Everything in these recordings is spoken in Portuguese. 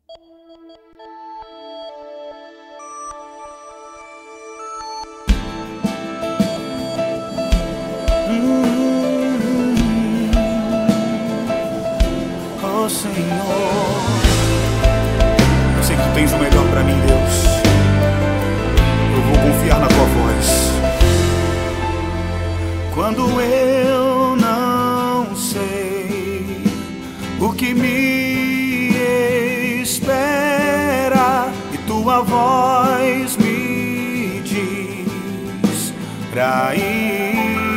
Oh Senhor, eu sei que Tu tens o melhor pra mim, Deus. Eu vou confiar na Tua voz. Quando eu não sei o que me espera e Tua voz me diz pra ir,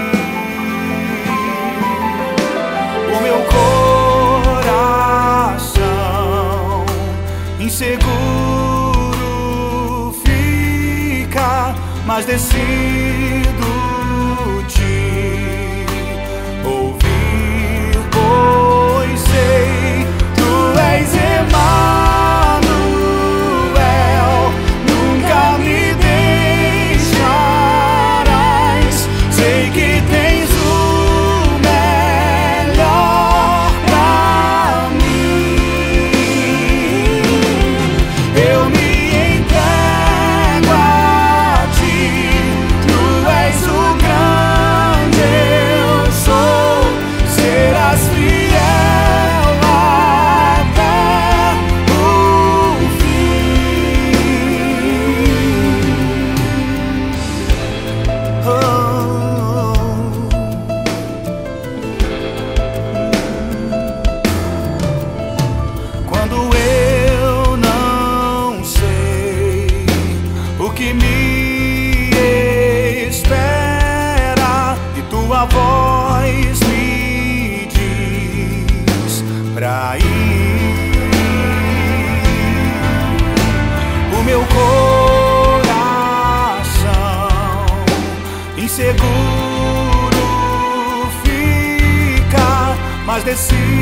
o meu coração inseguro fica, mas decido te ouvir, pois sei Tu és Emanuel, nunca me deixarás. Sei que tens o melhor pra mim. Eu me entrego a Ti, Tu és o grande eu sou. Serás fiel até o fim. Quando eu não sei o que me espera e Tua voz me diz pra ir, o meu coração inseguro fica, mas decido